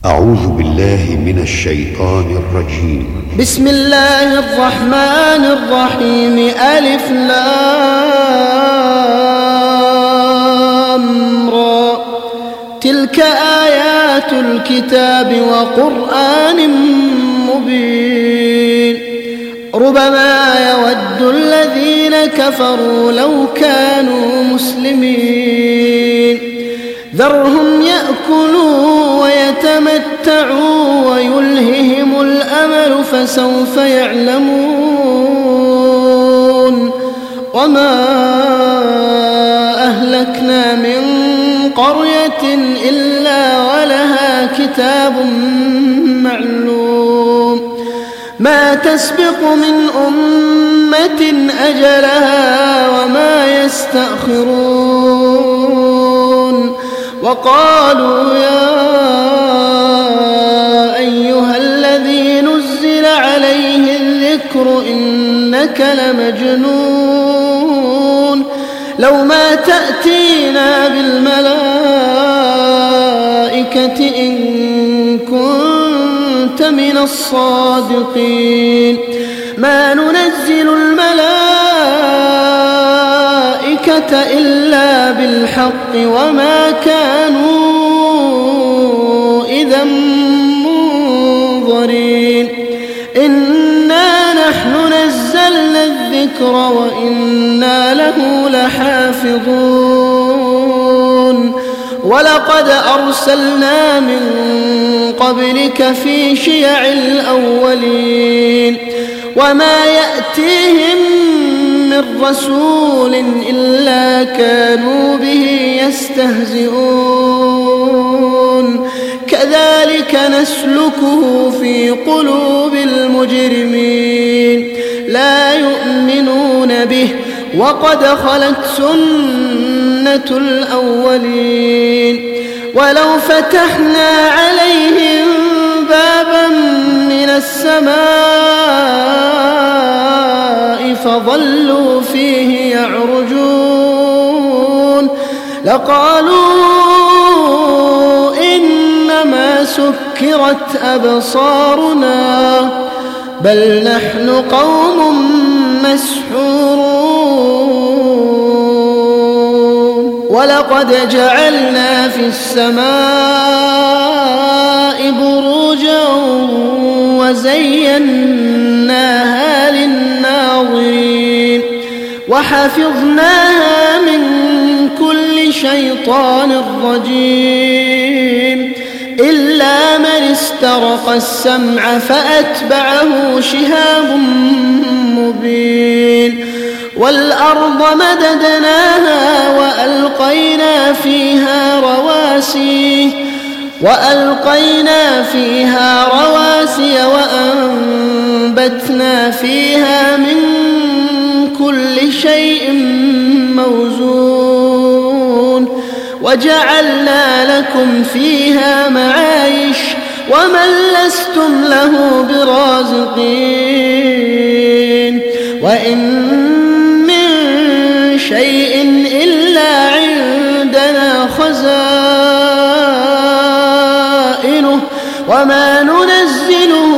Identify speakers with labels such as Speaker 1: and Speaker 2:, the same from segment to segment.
Speaker 1: أعوذ بالله من الشيطان الرجيم.
Speaker 2: بسم الله الرحمن الرحيم. ألف لام را. تلك آيات الكتاب وقرآن مبين. ربما يود الذين كفروا لو كانوا مسلمين. ذرهم يأكلوا ويتمتعوا ويلههم الأمل فسوف يعلمون. وما أهلكنا من قرية إلا ولها كتاب معلوم. ما تسبق من أمة أجلها وما يستأخرون. وقالوا يا أيها الذي نزل عليه الذكر إنك لمجنون. لو ما تأتينا بالملائكة إن كنت من الصادقين. ما ننزل الملائكة إلا بالحق وما كانوا إذا منظرين. إنا نحن نزلنا الذكر وإنا له لحافظون. ولقد أرسلنا من قبلك في شيع الأولين وما يأتيهم من رسول إلا كانوا به يستهزئون. كذلك نسلكه في قلوب المجرمين لا يؤمنون به وقد خلت سنة الأولين. ولو فتحنا عليهم بابا من السماء فظلوا فيه يعرجون لقالوا إنما سكرت أبصارنا بل نحن قوم مسحورون. ولقد جعلنا في السماء بروجا وزيناها للناظرين وحفظناها من كل شيطان رجيم إلا من استرق السمع فأتبعه شهاب مبين. والأرض مددناها وألقينا فيها رواسي وأنبتنا فيها من كل شيء موزون. وجعلنا لكم فيها معايش ومن لستم له برازقين. وإن من شيء إلا عندنا خزائنه وما ننزله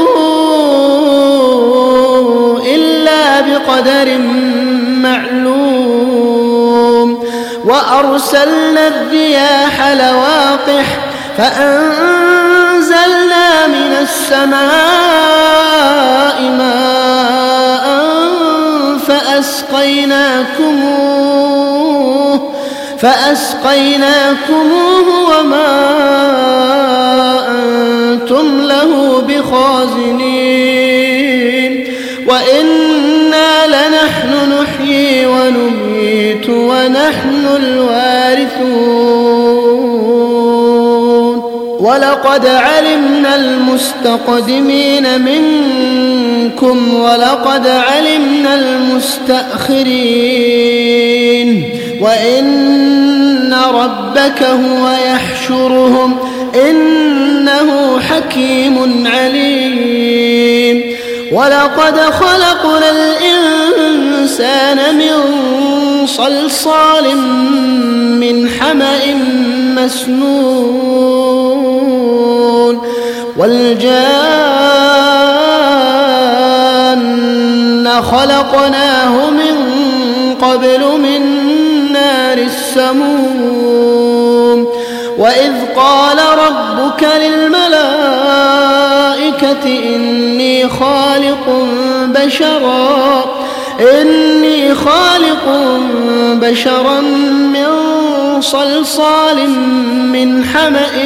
Speaker 2: إلا بقدر معلوم. وأرسلنا الرياح لواقح فأنزلنا من السماء ماء فأسقيناكموه وما أنتم له بخازنين. وإنا لنحن نحيي ونميت ونحن الوارثون. ولقد علمنا المستقدمين منكم ولقد علمنا المستأخرين. وإن ربك هو يحشرهم إنه حكيم عليم. ولقد خلقنا الإنسان من صلصال من حمأ مسنون والجان خلقناه من قبل من نار السموم وإذ قال ربك للملائكة إني خالق بشرا من صلصال من حمأ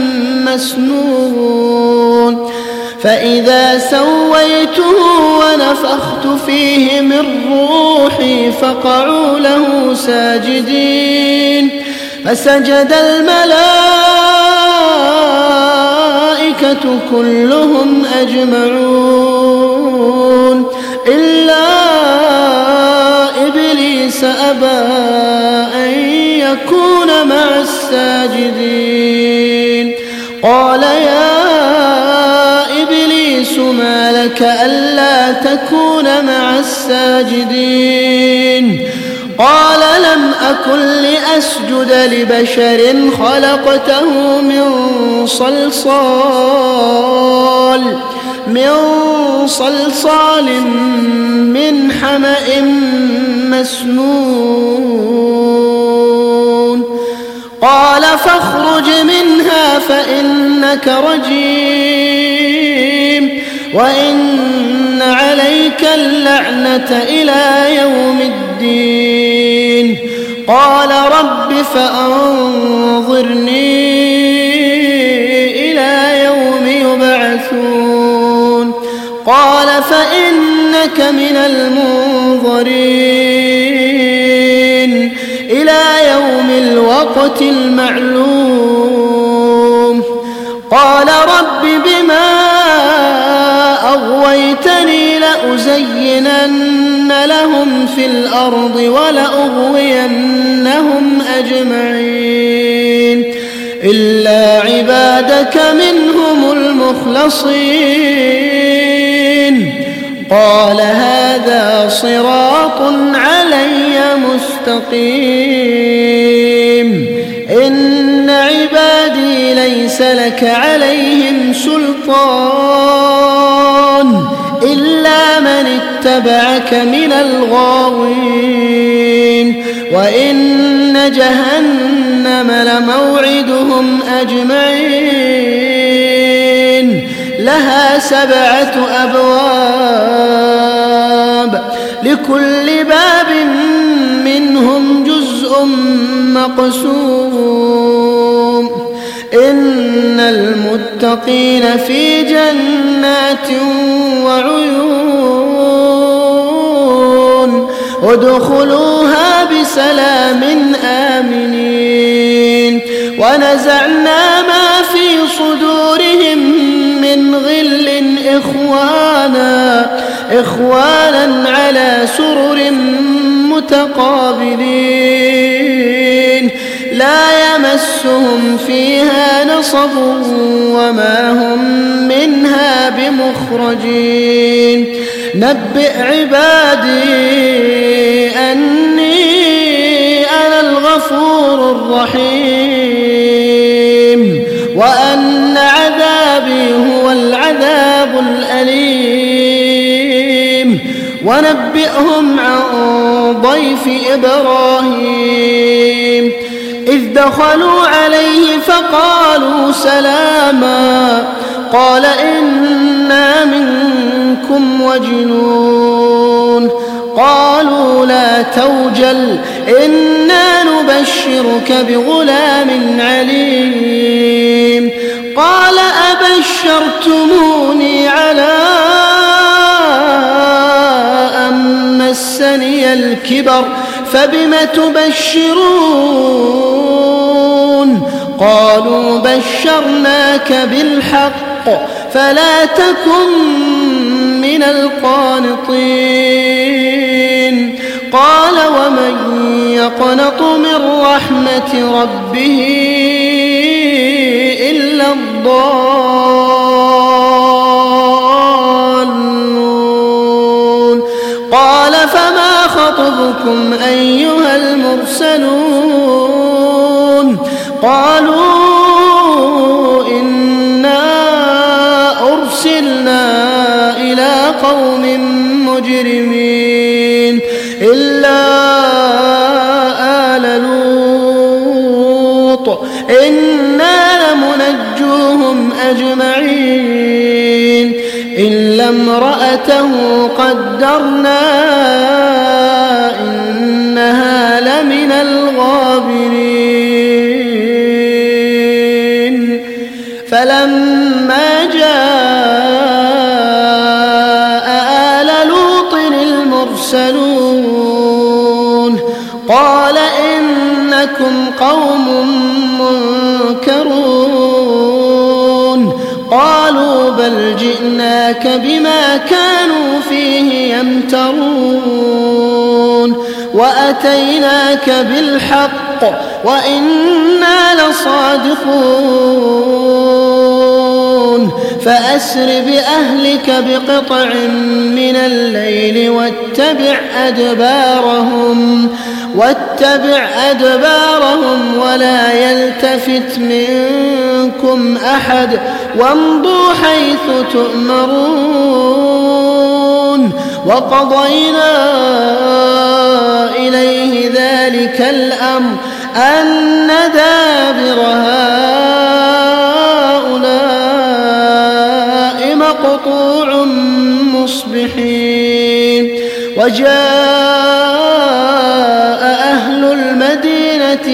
Speaker 2: مسنون فإذا سويته ونفخت فيه من روحي فقعوا له ساجدين فسجد الملائكة كلهم أجمعون إلا إبليس أبى أن يكون مع الساجدين قال يا إبليس ما لك ألا تكون مع الساجدين قال لم أكن لأسجد لبشر خلقته من صلصال من حمأ مسنون قال فاخرج منها فإنك رجيم وإن عليك اللعنة إلى يوم الدين قال رب فأنظرني إلى يوم يبعثون قال فإنك من المنظرين إلى يوم الوقت المعلوم قال رب بما أغويتني لأزينن لهم في الأرض ولأغوينهم أجمعين إلا عبادك منهم المخلصين قال هذا صراط علي مستقيم إن عبادي ليس لك عليهم سلطان إلا من اتبعك من الغاوين وإن جهنم لموعدهم أجمعين لها 7 أبواب لكل باب منهم جزء مقسوم إن المتقين في جنات وعيون ادخلوها بسلام آمنين ونزعنا ما في صدورهم من غل إخوانا على سرر متقابلين لا يمسهم فيها نصب وما هم منها بمخرجين نبئ عبادي أني أنا الغفور الرحيم وأن عذابي هو العذاب الأليم ونبئهم عن ضيف إبراهيم إذ دخلوا عليه فقالوا سلاما قال إنا منكم وجلون قالوا لا توجل إنا نبشرك بغلام عليم قال أبشرتموني على أن مسني الكبر فبم تبشرون قالوا بشرناك بالحق فلا تكن من القانطين قال ومن يقنط من رحمة ربه إلا الضالون قال فما خطبكم أيها المرسلون؟ المرسلون. قالوا إنا المجرمين إلا آل لوط إنا لمنجوهم أجمعين إلا امرأته قدرنا إنها لمن الغابرين فلما جاء آل لوط المرسلون قال إنكم قوم منكرون قالوا بل جئناك بما كانوا فيه يمترون وأتيناك بالحق وإنا لصادقون فأسر بأهلك بقطع من الليل واتبع أدبارهم ولا يلتفت منكم أحد وامضوا حيث تؤمرون وقضينا إليه ذلك الأمر أن دابر هؤلاء مقطوع مصبحين وجاء أهل المدينة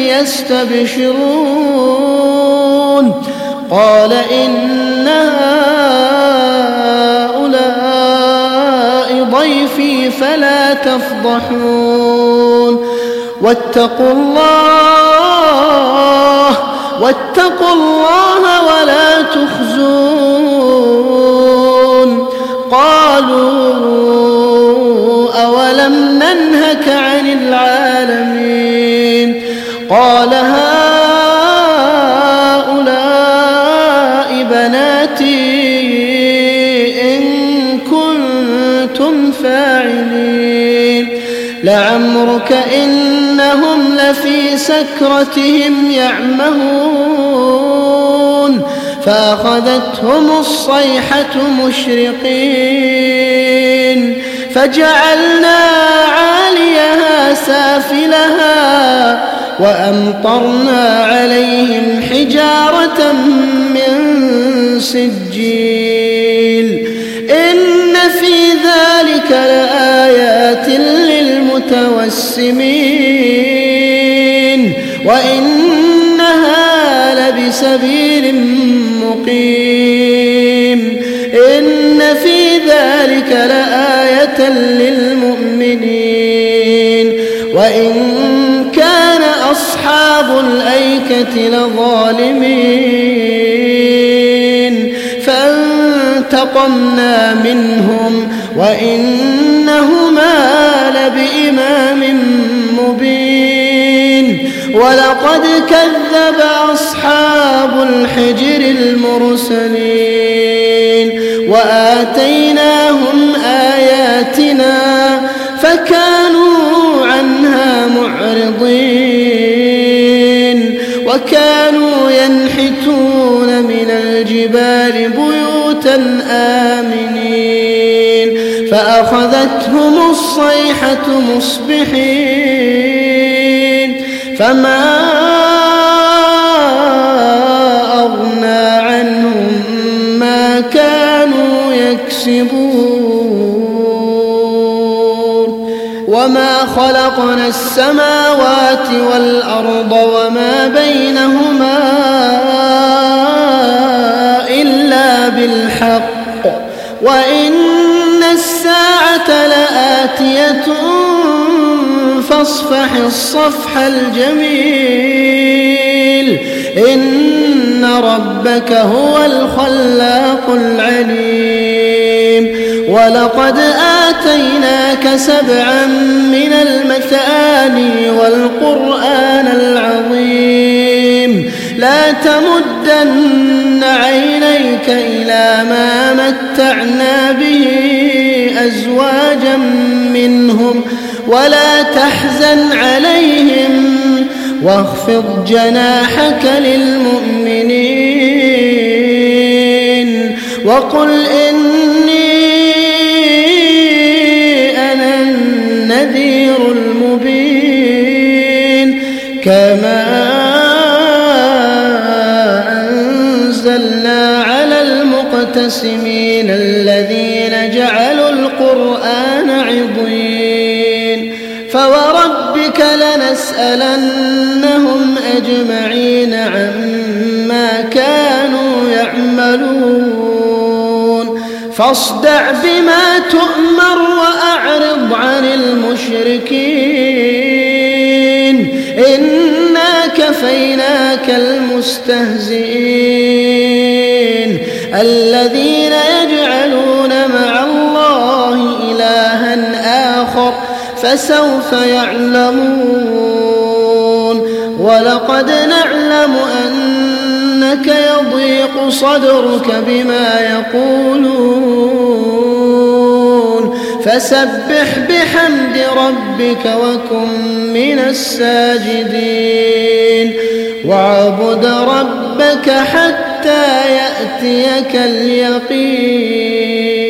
Speaker 2: يستبشرون قال إن هؤلاء ضيفي فلا تفضحون واتقوا الله ولا تخزون قالوا أولم ننهك عن العالمين قال هؤلاء بناتي إن كنتم فاعلين لعمرك إنهم لفي سكرتهم يعمهون فأخذتهم الصيحة مشرقين فجعلنا عاليها سافلها وأمطرنا عليهم حجارة من سجيل إن في ذلك لآيات للمتوسمين وإنها لبسبيل مقيم إن في ذلك لآية للمؤمنين وإن كان أصحاب الأيكة لظالمين فانتقمنا منهم وإنهما لبإمام مبين ولقد كذب أصحاب الحجر المرسلين وآتيناهم آياتنا فكانوا عنها معرضين وكانوا ينحتون من الجبال بيوتا آمنين فأخذتهم الصيحة مصبحين فما أغنى عنهم ما كانوا يكسبون وما خلقنا السماوات والأرض وما بينهما إلا بالحق وإن الساعة لآتية فاصفح الصفح الجميل إن ربك هو الخلاق العليم ولقد آتيناك 7 من المثاني والقرآن العظيم لا تمدن عينيك إلى ما متعنا به أزواجا منهم ولا تحزن عليهم واخفض جناحك للمؤمنين وقل إني نزلنا على المقتسمين الذين جعلوا القرآن عضين فوربك لنسألنهم أجمعين عما كانوا يعملون فاصدع بما تؤمر وأعرض عن المشركين إنا كفيناك المستهزئين الذين يجعلون مع الله إلها آخر فسوف يعلمون ولقد نعلم أنك يضيق صدرك بما يقولون فسبح بحمد ربك وكن من الساجدين واعبد ربك حتى يأتيك اليقين